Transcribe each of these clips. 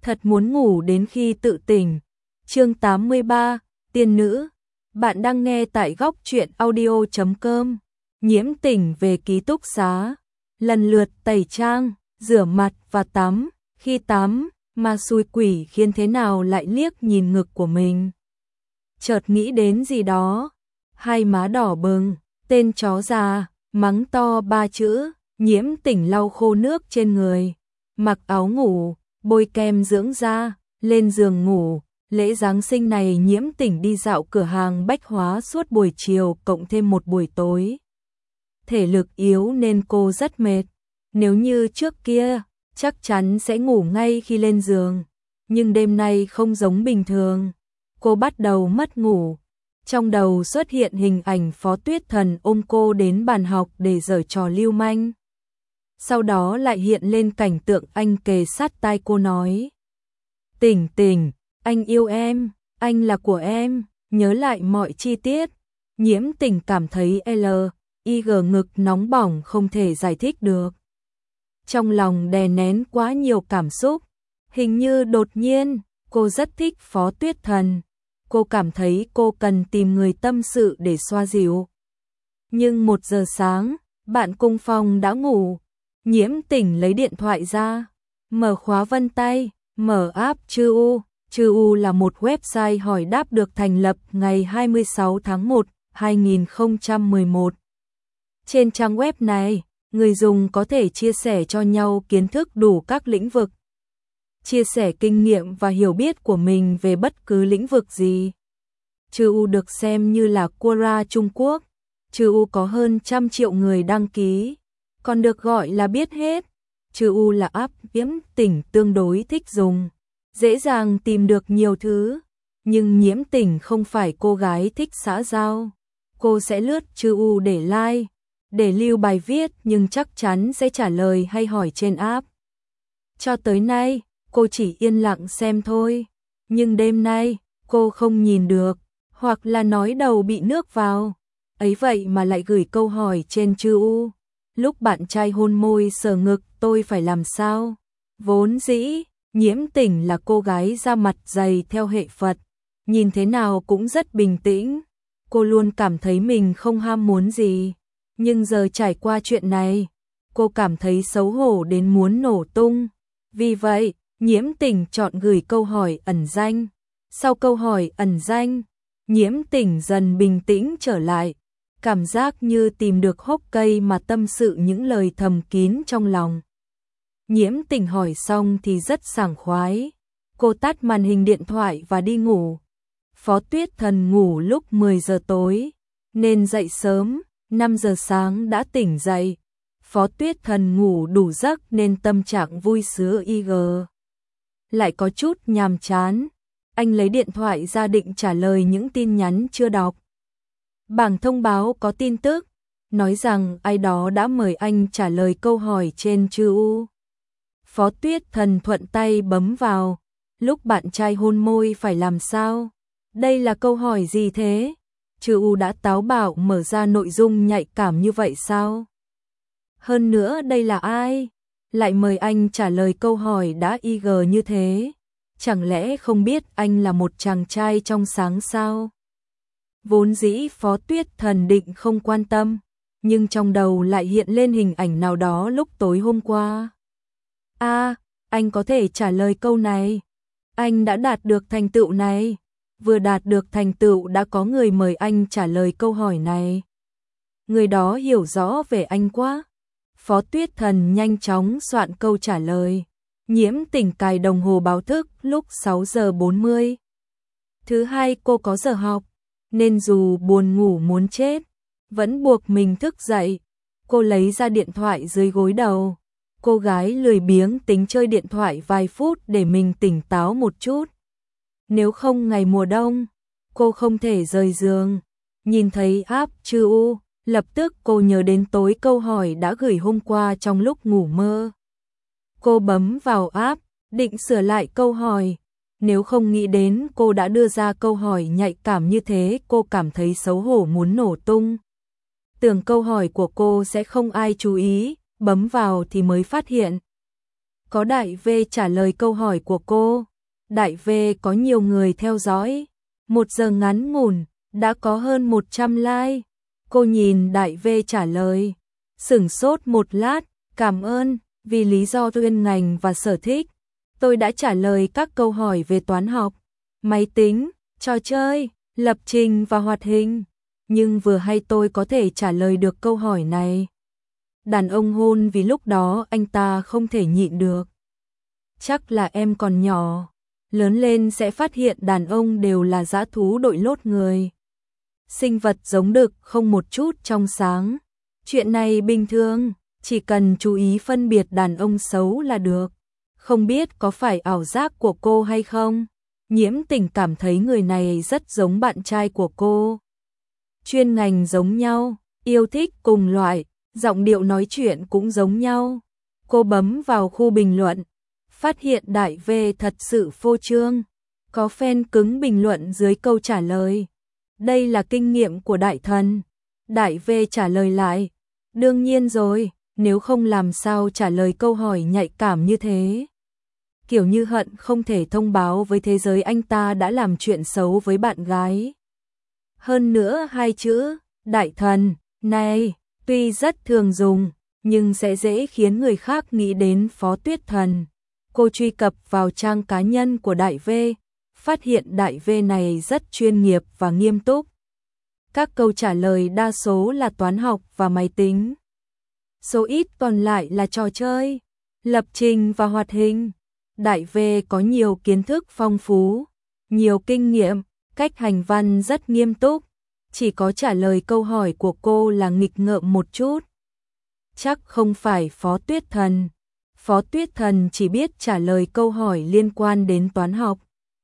thật muốn ngủ đến khi tự tỉnh. Chương 83, tiên nữ. Bạn đang nghe tại góc truyện audio.com. Nhiễm tỉnh về ký túc xá, lần lượt tẩy trang, rửa mặt và tắm. Khi tắm, ma xui quỷ khiến thế nào lại liếc nhìn ngực của mình. Chợt nghĩ đến gì đó, hai má đỏ bừng, tên chó già, mắng to 3 chữ. Nhiễm tỉnh lau khô nước trên người, mặc áo ngủ, bôi kem dưỡng da, lên giường ngủ. Lễ Giáng sinh này Nhiễm tỉnh đi dạo cửa hàng bách hóa suốt buổi chiều cộng thêm một buổi tối. Thể lực yếu nên cô rất mệt. Nếu như trước kia, chắc chắn sẽ ngủ ngay khi lên giường. Nhưng đêm nay không giống bình thường. Cô bắt đầu mất ngủ. Trong đầu xuất hiện hình ảnh Phó Tuyết Thần ôm cô đến bàn học để giở trò lưu manh. Sau đó lại hiện lên cảnh tượng anh kề sát tai cô nói: "Tỉnh tỉnh, anh yêu em, anh là của em." Nhớ lại mọi chi tiết, Nhiễm tỉnh cảm thấy LIG ngực nóng bỏng không thể giải thích được. Trong lòng đè nén quá nhiều cảm xúc, hình như đột nhiên, cô rất thích Phó Tuyết Thần. Cô cảm thấy cô cần tìm người tâm sự để xoa dịu. Nhưng 1 giờ sáng, bạn cùng phòng đã ngủ. Nhiễm tỉnh lấy điện thoại ra, mở khóa vân tay, mở app Chư U. Chư U là một website hỏi đáp được thành lập ngày 26 tháng 1, 2011. Trên trang web này, người dùng có thể chia sẻ cho nhau kiến thức đủ các lĩnh vực, chia sẻ kinh nghiệm và hiểu biết của mình về bất cứ lĩnh vực gì. Chư U được xem như là Quora Trung Quốc. Chư U có hơn 100 triệu người đăng ký, còn được gọi là biết hết. Chư U là app Nhiễm tỉnh tương đối thích dùng, dễ dàng tìm được nhiều thứ. Nhưng Nhiễm tỉnh không phải cô gái thích xã giao. Cô sẽ lướt Chư U để like, để lưu bài viết nhưng chắc chắn sẽ trả lời hay hỏi trên app. Cho tới nay, cô chỉ yên lặng xem thôi. Nhưng đêm nay, cô không nhìn được, hoặc là nói đầu bị nước vào. Ấy vậy mà lại gửi câu hỏi trên Chư U. Lúc bạn trai hôn môi sờ ngực tôi phải làm sao? Vốn dĩ, Nhiễm tỉnh là cô gái da mặt dày theo hệ Phật. Nhìn thế nào cũng rất bình tĩnh. Cô luôn cảm thấy mình không ham muốn gì. Nhưng giờ trải qua chuyện này, cô cảm thấy xấu hổ đến muốn nổ tung. Vì vậy, Nhiễm tỉnh chọn gửi câu hỏi ẩn danh. Sau câu hỏi ẩn danh, Nhiễm tỉnh dần bình tĩnh trở lại. Cảm giác như tìm được hốc cây mà tâm sự những lời thầm kín trong lòng. Nhiễm tỉnh hỏi xong thì rất sảng khoái. Cô tắt màn hình điện thoại và đi ngủ. Phó Tuyết Thần ngủ lúc 10 giờ tối, nên dậy sớm, 5 giờ sáng đã tỉnh dậy. Phó Tuyết Thần ngủ đủ giấc nên tâm trạng vui sướng IG. Lại có chút nhàm chán. Anh lấy điện thoại ra định trả lời những tin nhắn chưa đọc. Bảng thông báo có tin tức, nói rằng ai đó đã mời anh trả lời câu hỏi trên Chư U. Phó Tuyết Thần thuận tay bấm vào. Lúc bạn trai hôn môi phải làm sao? Đây là câu hỏi gì thế? Chư U đã táo bạo mở ra nội dung nhạy cảm như vậy sao? Hơn nữa đây là ai? Lại mời anh trả lời câu hỏi đã IG như thế? Chẳng lẽ không biết anh là một chàng trai trong sáng sao? Vốn dĩ Phó Tuyết Thần định không quan tâm, nhưng trong đầu lại hiện lên hình ảnh nào đó lúc tối hôm qua. Anh có thể trả lời câu này. Anh đã đạt được thành tựu này. Vừa đạt được thành tựu đã có người mời anh trả lời câu hỏi này. Người đó hiểu rõ về anh quá. Phó Tuyết Thần nhanh chóng soạn câu trả lời. Nhiễm tỉnh cài đồng hồ báo thức lúc 6 giờ 40. Thứ hai cô có giờ học, nên dù buồn ngủ muốn chết, vẫn buộc mình thức dậy. Cô lấy ra điện thoại dưới gối đầu. Cô gái lười biếng tính chơi điện thoại vài phút để mình tỉnh táo một chút. Nếu không ngày mùa đông, cô không thể rời giường. Nhìn thấy app Chư U, lập tức cô nhớ đến tối câu hỏi đã gửi hôm qua trong lúc ngủ mơ. Cô bấm vào app, định sửa lại câu hỏi. Nếu không nghĩ đến cô đã đưa ra câu hỏi nhạy cảm như thế, cô cảm thấy xấu hổ muốn nổ tung. Tưởng câu hỏi của cô sẽ không ai chú ý, bấm vào thì mới phát hiện. có Đại V trả lời câu hỏi của cô. Đại V có nhiều người theo dõi. 1 giờ ngắn ngủn, đã có hơn 100 like. Cô nhìn Đại V trả lời. Sửng sốt một lát, cảm ơn, vì lý do chuyên ngành và sở thích. Tôi đã trả lời các câu hỏi về toán học, máy tính, trò chơi, lập trình và hoạt hình. Nhưng vừa hay tôi có thể trả lời được câu hỏi này. Đàn ông hôn vì lúc đó anh ta không thể nhịn được. Chắc là em còn nhỏ, lớn lên sẽ phát hiện đàn ông đều là dã thú đội lốt người. Sinh vật giống đực không một chút trong sáng. Chuyện này bình thường, chỉ cần chú ý phân biệt đàn ông xấu là được. Không biết có phải ảo giác của cô hay không? Nhiễm Tình cảm thấy người này rất giống bạn trai của cô. Chuyên ngành giống nhau, yêu thích cùng loại, giọng điệu nói chuyện cũng giống nhau. Cô bấm vào khu bình luận, phát hiện Đại V thật sự phô trương. Có fan cứng bình luận dưới câu trả lời. Đây là kinh nghiệm của đại thần. Đại V trả lời lại. Đương nhiên rồi, nếu không làm sao trả lời câu hỏi nhạy cảm như thế. Kiểu như hận không thể thông báo với thế giới anh ta đã làm chuyện xấu với bạn gái. Hơn nữa 2 chữ, đại thần, này, tuy rất thường dùng, nhưng sẽ dễ khiến người khác nghĩ đến Phó Tuyết Thần. Cô truy cập vào trang cá nhân của Đại V, phát hiện Đại V này rất chuyên nghiệp và nghiêm túc. Các câu trả lời đa số là toán học và máy tính. Số ít còn lại là trò chơi, lập trình và hoạt hình. Đại V có nhiều kiến thức phong phú, nhiều kinh nghiệm, cách hành văn rất nghiêm túc. Chỉ có trả lời câu hỏi của cô là nghịch ngợm một chút. Chắc không phải Phó Tuyết Thần. Phó Tuyết Thần chỉ biết trả lời câu hỏi liên quan đến toán học,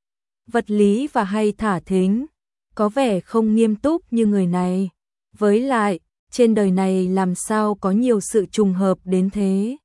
vật lý và hay thả thính, có vẻ không nghiêm túc như người này. Với lại, trên đời này làm sao có nhiều sự trùng hợp đến thế.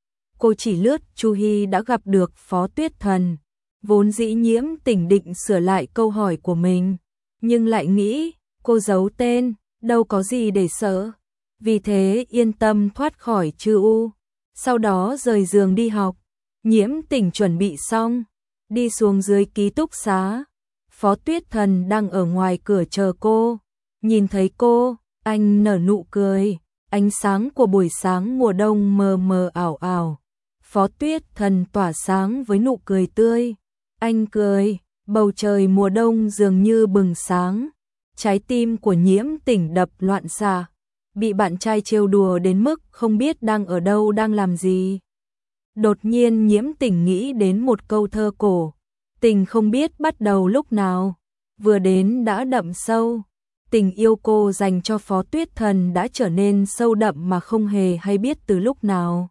Cô chỉ lướt Chu Hy đã gặp được Phó Tuyết Thần. Vốn dĩ Nhiễm Tình định sửa lại câu hỏi của mình, nhưng lại nghĩ cô giấu tên, đâu có gì để sợ. Vì thế yên tâm thoát khỏi chư u. Sau đó rời giường đi học. Nhiễm Tình chuẩn bị xong, đi xuống dưới ký túc xá. Phó Tuyết Thần đang ở ngoài cửa chờ cô. Nhìn thấy cô, anh nở nụ cười. Ánh sáng của buổi sáng mùa đông mờ mờ ảo ảo. Phó Tuyết Thần tỏa sáng với nụ cười tươi. Anh cười, bầu trời mùa đông dường như bừng sáng. Trái tim của Nhiễm Tình đập loạn xạ. Bị bạn trai trêu đùa đến mức không biết đang ở đâu đang làm gì. Đột nhiên Nhiễm Tình nghĩ đến một câu thơ cổ. Tình không biết bắt đầu lúc nào, vừa đến đã đậm sâu. Tình yêu cô dành cho Phó Tuyết Thần đã trở nên sâu đậm mà không hề hay biết từ lúc nào.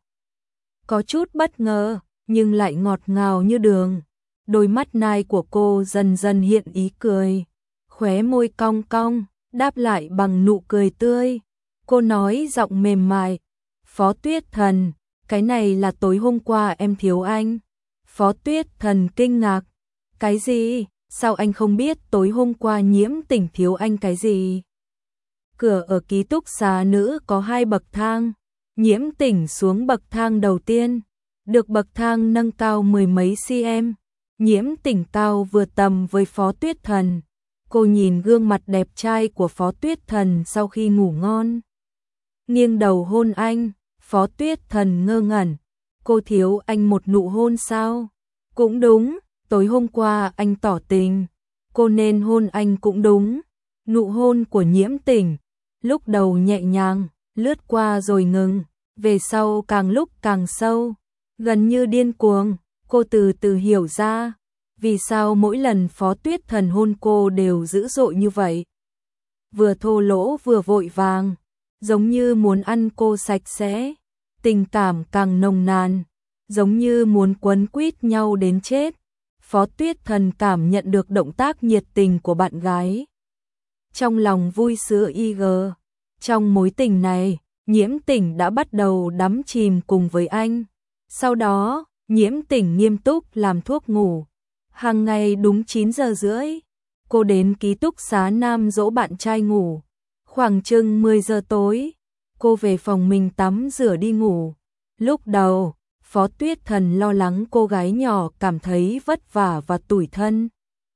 Có chút bất ngờ, nhưng lại ngọt ngào như đường. Đôi mắt nai của cô dần dần hiện ý cười. Khóe môi cong cong, đáp lại bằng nụ cười tươi. Cô nói giọng mềm mại. Phó Tuyết Thần, cái này là tối hôm qua em thiếu anh. Phó Tuyết Thần kinh ngạc. Cái gì? Sao anh không biết tối hôm qua Nhiễm Tình thiếu anh cái gì? Cửa ở ký túc xá nữ có 2 bậc thang. Nhiễm Tình xuống bậc thang đầu tiên. Được bậc thang nâng cao 10 mấy cm. Nhiễm Tình cao vừa tầm với Phó Tuyết Thần. Cô nhìn gương mặt đẹp trai của Phó Tuyết Thần sau khi ngủ ngon. Nghiêng đầu hôn anh. Phó Tuyết Thần ngơ ngẩn. Cô thiếu anh một nụ hôn sao? Cũng đúng, tối hôm qua anh tỏ tình. Cô nên hôn anh cũng đúng. Nụ hôn của Nhiễm Tình, lúc đầu nhẹ nhàng, lướt qua rồi ngừng. Về sau càng lúc càng sâu, gần như điên cuồng. Cô từ từ hiểu ra, vì sao mỗi lần Phó Tuyết Thần hôn cô đều dữ dội như vậy. Vừa thô lỗ vừa vội vàng, giống như muốn ăn cô sạch sẽ. Tình cảm càng nồng nàn, giống như muốn quấn quýt nhau đến chết. Phó Tuyết Thần cảm nhận được động tác nhiệt tình của bạn gái. Trong lòng vui sướng IG. Trong mối tình này, Nhiễm Tình đã bắt đầu đắm chìm cùng với anh. Sau đó, Nhiễm Tình nghiêm túc làm thuốc ngủ. Hàng ngày đúng 9 giờ rưỡi, cô đến ký túc xá nam dỗ bạn trai ngủ. Khoảng chừng 10 giờ tối, cô về phòng mình tắm rửa đi ngủ. Lúc đầu, Phó Tuyết Thần lo lắng cô gái nhỏ cảm thấy vất vả và tủi thân.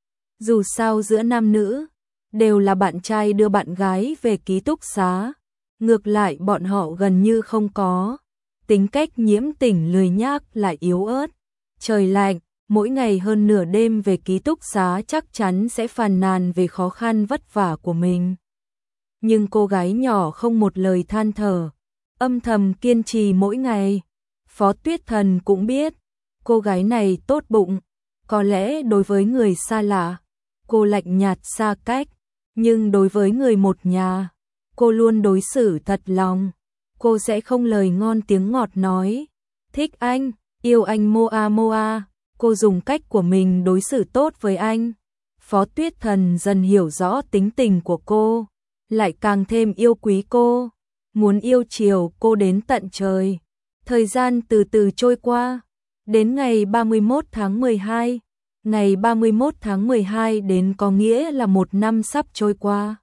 Dù sao giữa nam nữ, đều là bạn trai đưa bạn gái về ký túc xá. Ngược lại bọn họ gần như không có. Tính cách Nhiễm Tỉnh lười nhác lại yếu ớt. Trời lạnh, mỗi ngày hơn nửa đêm về ký túc xá chắc chắn sẽ phàn nàn về khó khăn vất vả của mình. Nhưng cô gái nhỏ không một lời than thở, âm thầm kiên trì mỗi ngày. Phó Tuyết Thần cũng biết, cô gái này tốt bụng, có lẽ đối với người xa lạ, cô lạnh nhạt xa cách, nhưng đối với người một nhà, cô luôn đối xử thật lòng. Cô sẽ không lời ngon tiếng ngọt nói, thích anh, yêu anh moa moa, cô dùng cách của mình đối xử tốt với anh. Phó Tuyết Thần dần hiểu rõ tính tình của cô, lại càng thêm yêu quý cô, muốn yêu chiều cô đến tận trời. Thời gian từ từ trôi qua, đến ngày 31 tháng 12, ngày 31 tháng 12 đến có nghĩa là một năm sắp trôi qua.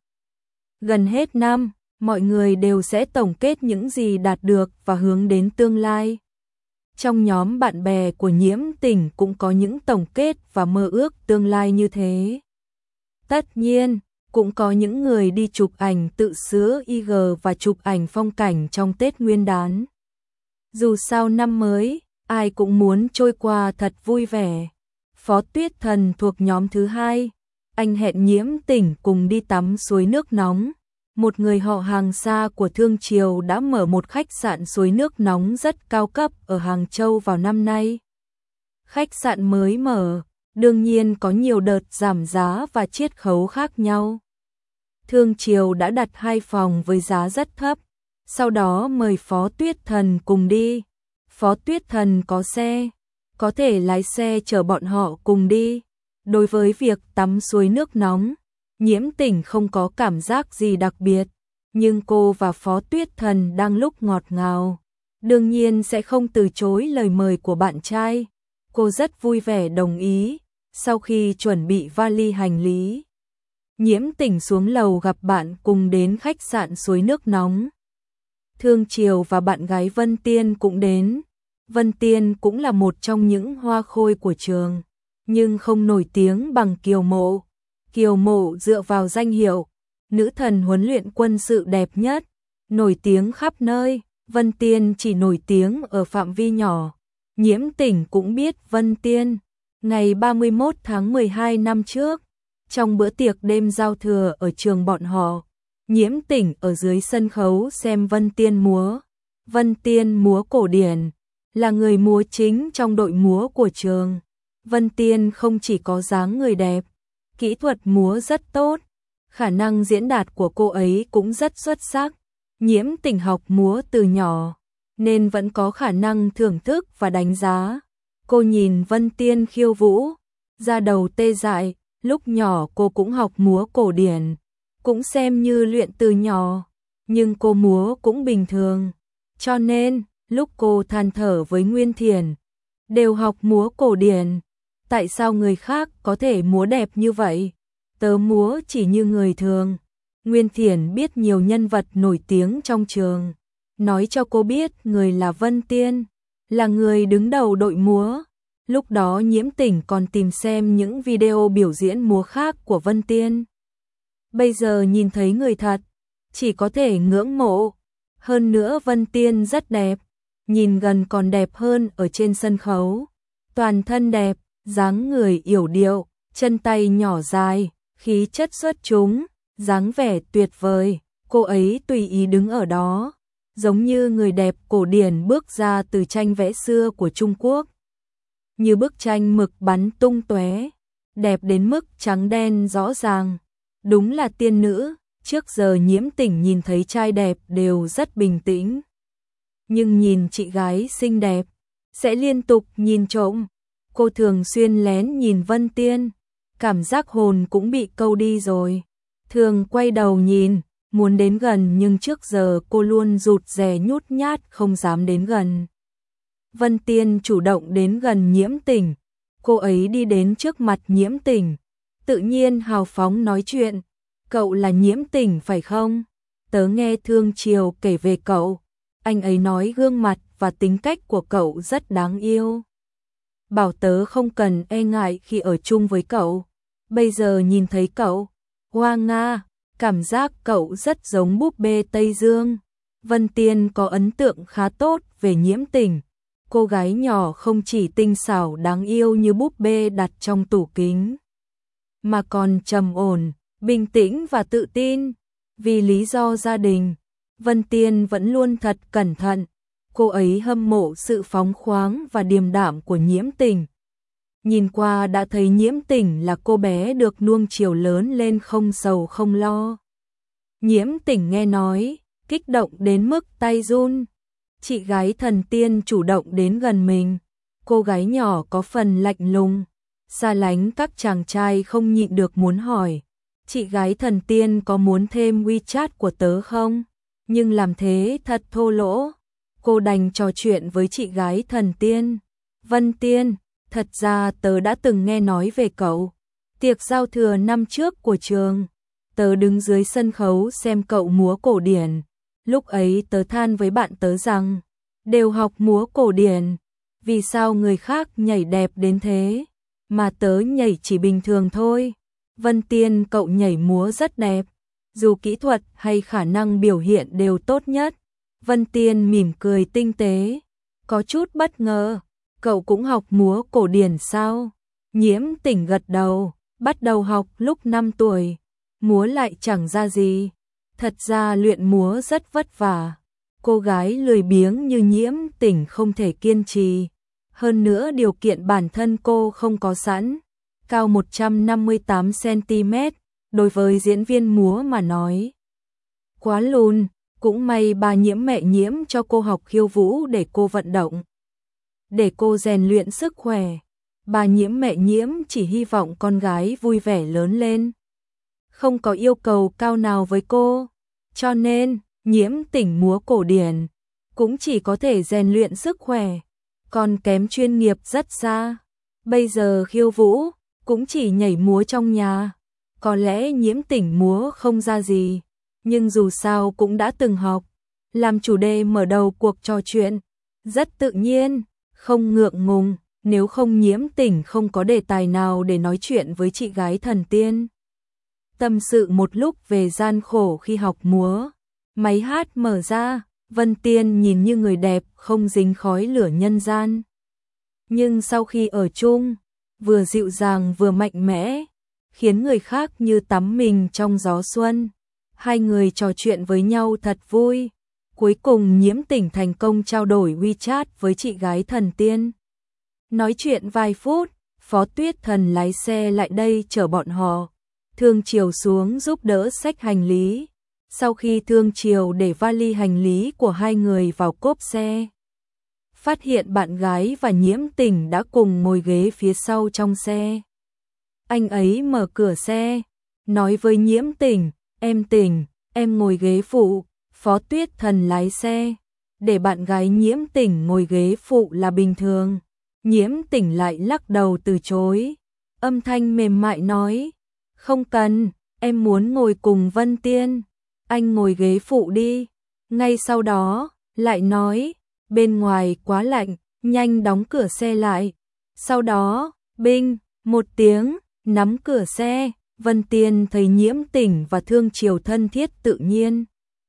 Gần hết năm, mọi người đều sẽ tổng kết những gì đạt được và hướng đến tương lai. Trong nhóm bạn bè của Nhiễm Tỉnh cũng có những tổng kết và mơ ước tương lai như thế. Tất nhiên, cũng có những người đi chụp ảnh tự sướng IG và chụp ảnh phong cảnh trong Tết Nguyên đán. Dù sao năm mới, ai cũng muốn trôi qua thật vui vẻ. Phó Tuyết Thần thuộc nhóm thứ hai, anh hẹn Nhiễm Tỉnh cùng đi tắm suối nước nóng. Một người họ hàng xa của Thương Triều đã mở một khách sạn suối nước nóng rất cao cấp ở Hàng Châu vào năm nay. Khách sạn mới mở, đương nhiên có nhiều đợt giảm giá và chiết khấu khác nhau. Thương Triều đã đặt 2 phòng với giá rất thấp, sau đó mời Phó Tuyết Thần cùng đi. Phó Tuyết Thần có xe, có thể lái xe chở bọn họ cùng đi. Đối với việc tắm suối nước nóng, Nhiễm Tỉnh không có cảm giác gì đặc biệt, nhưng cô và Phó Tuyết Thần đang lúc ngọt ngào, đương nhiên sẽ không từ chối lời mời của bạn trai. Cô rất vui vẻ đồng ý. Sau khi chuẩn bị vali hành lý, Nhiễm Tỉnh xuống lầu gặp bạn cùng đến khách sạn suối nước nóng. Thương Triều và bạn gái Vân Tiên cũng đến. Vân Tiên cũng là một trong những hoa khôi của trường, nhưng không nổi tiếng bằng Kiều Mộ. Kiều Mộ dựa vào danh hiệu nữ thần huấn luyện quân sự đẹp nhất, nổi tiếng khắp nơi. Vân Tiên chỉ nổi tiếng ở phạm vi nhỏ. Nhiễm Tỉnh cũng biết Vân Tiên. Ngày 31 tháng 12 năm trước, trong bữa tiệc đêm giao thừa ở trường bọn họ, Nhiễm Tỉnh ở dưới sân khấu xem Vân Tiên múa. Vân Tiên múa cổ điển, là người múa chính trong đội múa của trường. Vân Tiên không chỉ có dáng người đẹp, kỹ thuật múa rất tốt, khả năng diễn đạt của cô ấy cũng rất xuất sắc. Nhiễm Tỉnh học múa từ nhỏ, nên vẫn có khả năng thưởng thức và đánh giá. Cô nhìn Vân Tiên khiêu vũ, da đầu tê dại. Lúc nhỏ cô cũng học múa cổ điển, cũng xem như luyện từ nhỏ, nhưng cô múa cũng bình thường. Cho nên, lúc cô than thở với Nguyên Thiển, đều học múa cổ điển, tại sao người khác có thể múa đẹp như vậy? Tớ múa chỉ như người thường. Nguyên Thiển biết nhiều nhân vật nổi tiếng trong trường, nói cho cô biết người là Vân Tiên, là người đứng đầu đội múa. Lúc đó Nhiễm Tỉnh còn tìm xem những video biểu diễn múa khác của Vân Tiên. Bây giờ nhìn thấy người thật, chỉ có thể ngưỡng mộ. Hơn nữa Vân Tiên rất đẹp, nhìn gần còn đẹp hơn ở trên sân khấu. Toàn thân đẹp, dáng người yểu điệu, chân tay nhỏ dài, khí chất xuất chúng, dáng vẻ tuyệt vời. Cô ấy tùy ý đứng ở đó, giống như người đẹp cổ điển bước ra từ tranh vẽ xưa của Trung Quốc. Như bức tranh mực bắn tung tóe, đẹp đến mức trắng đen rõ ràng. Đúng là tiên nữ. Trước giờ Nhiễm Tỉnh nhìn thấy trai đẹp đều rất bình tĩnh, nhưng nhìn chị gái xinh đẹp sẽ liên tục nhìn trộm. Cô thường xuyên lén nhìn Vân Tiên, cảm giác hồn cũng bị câu đi rồi. Thường quay đầu nhìn, muốn đến gần nhưng trước giờ cô luôn rụt rè nhút nhát không dám đến gần. Vân Tiên chủ động đến gần Nhiễm Tỉnh, cô ấy đi đến trước mặt Nhiễm Tỉnh, tự nhiên hào phóng nói chuyện. Cậu là Nhiễm Tỉnh phải không? Tớ nghe Thương Triều kể về cậu, Anh ấy nói gương mặt và tính cách của cậu rất đáng yêu. Bảo tớ không cần e ngại khi ở chung với cậu. Bây giờ nhìn thấy cậu, hoa nga, cảm giác cậu rất giống búp bê Tây Dương. Vân Tiên có ấn tượng khá tốt về Nhiễm Tình. Cô gái nhỏ không chỉ tinh xảo đáng yêu như búp bê đặt trong tủ kính, mà còn trầm ổn, bình tĩnh và tự tin. Vì lý do gia đình, Vân Tiên vẫn luôn thật cẩn thận. Cô ấy hâm mộ sự phóng khoáng và điềm đạm của Nhiễm Tình. Nhìn qua đã thấy Nhiễm Tình là cô bé được nuông chiều lớn lên không sầu không lo. Nhiễm Tình nghe nói, kích động đến mức tay run. Chị gái thần tiên chủ động đến gần mình. Cô gái nhỏ có phần lạnh lùng, xa lánh các chàng trai không nhịn được muốn hỏi. Chị gái thần tiên có muốn thêm WeChat của tớ không? Nhưng làm thế thật thô lỗ. Cô đành trò chuyện với chị gái thần tiên. Vân Tiên, thật ra tớ đã từng nghe nói về cậu. Tiệc giao thừa năm trước của trường, tớ đứng dưới sân khấu xem cậu múa cổ điển. Lúc ấy tớ than với bạn tớ rằng, đều học múa cổ điển, vì sao người khác nhảy đẹp đến thế, mà tớ nhảy chỉ bình thường thôi. Vân Tiên, cậu nhảy múa rất đẹp, dù kỹ thuật hay khả năng biểu hiện đều tốt nhất. Vân Tiên mỉm cười tinh tế, có chút bất ngờ, cậu cũng học múa cổ điển sao? Nhiễm Tình gật đầu, bắt đầu học lúc 5 tuổi, múa lại chẳng ra gì. Thật ra luyện múa rất vất vả, cô gái lười biếng như Nhiễm Tình không thể kiên trì. Hơn nữa điều kiện bản thân cô không có sẵn, cao 158cm, đối với diễn viên múa mà nói quá lùn. Cũng may bà Nhiễm mẹ Nhiễm cho cô học khiêu vũ để cô vận động, để cô rèn luyện sức khỏe. Bà Nhiễm mẹ Nhiễm chỉ hy vọng con gái vui vẻ lớn lên, không có yêu cầu cao nào với cô. Cho nên, Nhiễm Tình múa cổ điển cũng chỉ có thể rèn luyện sức khỏe, còn kém chuyên nghiệp rất xa. Bây giờ khiêu vũ cũng chỉ nhảy múa trong nhà. Có lẽ Nhiễm Tình múa không ra gì, nhưng dù sao cũng đã từng học, làm chủ đề mở đầu cuộc trò chuyện, rất tự nhiên, không ngượng ngùng. Nếu không Nhiễm Tình không có đề tài nào để nói chuyện với chị gái thần tiên. Tâm sự một lúc về gian khổ khi học múa. Máy hát mở ra, Vân Tiên nhìn như người đẹp không dính khói lửa nhân gian. Nhưng sau khi ở chung, vừa dịu dàng vừa mạnh mẽ, khiến người khác như tắm mình trong gió xuân. Hai người trò chuyện với nhau thật vui. Cuối cùng Nhiễm Tình thành công trao đổi WeChat với chị gái thần tiên. Nói chuyện vài phút, Phó Tuyết Thần lái xe lại đây chở bọn họ. Thương Triều xuống giúp đỡ xách hành lý. Sau khi Thương Triều để vali hành lý của hai người vào cốp xe, phát hiện bạn gái và Nhiễm Tình đã cùng ngồi ghế phía sau trong xe. Anh ấy mở cửa xe, nói với Nhiễm Tình, Tình, em ngồi ghế phụ. Phó Tuyết Thần lái xe, để bạn gái Nhiễm Tình ngồi ghế phụ là bình thường. Nhiễm Tình lại lắc đầu từ chối, âm thanh mềm mại nói, không cần, em muốn ngồi cùng Vân Tiên, anh ngồi ghế phụ đi. Ngay sau đó, lại nói, bên ngoài quá lạnh, nhanh đóng cửa xe lại. Sau đó, binh, một tiếng, nắm cửa xe. Vân Tiên thấy Nhiễm Tình và Thương Triều thân thiết tự nhiên,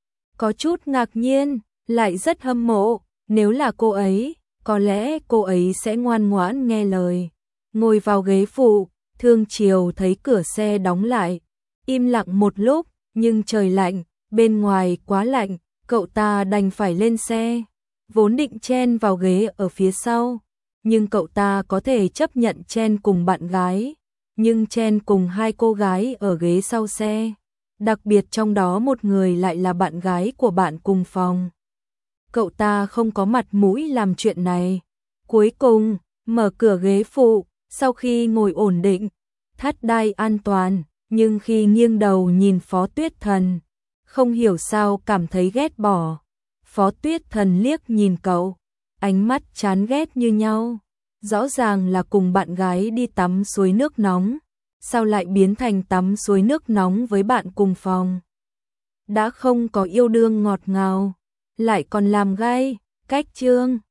có chút ngạc nhiên, lại rất hâm mộ. Nếu là cô ấy, có lẽ cô ấy sẽ ngoan ngoãn nghe lời, ngồi vào ghế phụ. Thương Triều thấy cửa xe đóng lại, im lặng một lúc, nhưng trời lạnh, bên ngoài quá lạnh, cậu ta đành phải lên xe. Vốn định chen vào ghế ở phía sau, nhưng cậu ta có thể chấp nhận chen cùng bạn gái, nhưng chen cùng hai cô gái ở ghế sau xe, đặc biệt trong đó một người lại là bạn gái của bạn cùng phòng. Cậu ta không có mặt mũi làm chuyện này. Cuối cùng, mở cửa ghế phụ, sau khi ngồi ổn định, thắt đai an toàn, nhưng khi nghiêng đầu nhìn Phó Tuyết Thần, không hiểu sao cảm thấy ghét bỏ. Phó Tuyết Thần liếc nhìn cậu, ánh mắt chán ghét như nhau. Rõ ràng là cùng bạn gái đi tắm suối nước nóng, sao lại biến thành tắm suối nước nóng với bạn cùng phòng. Đã không có yêu đương ngọt ngào, lại còn làm gai, cách chương.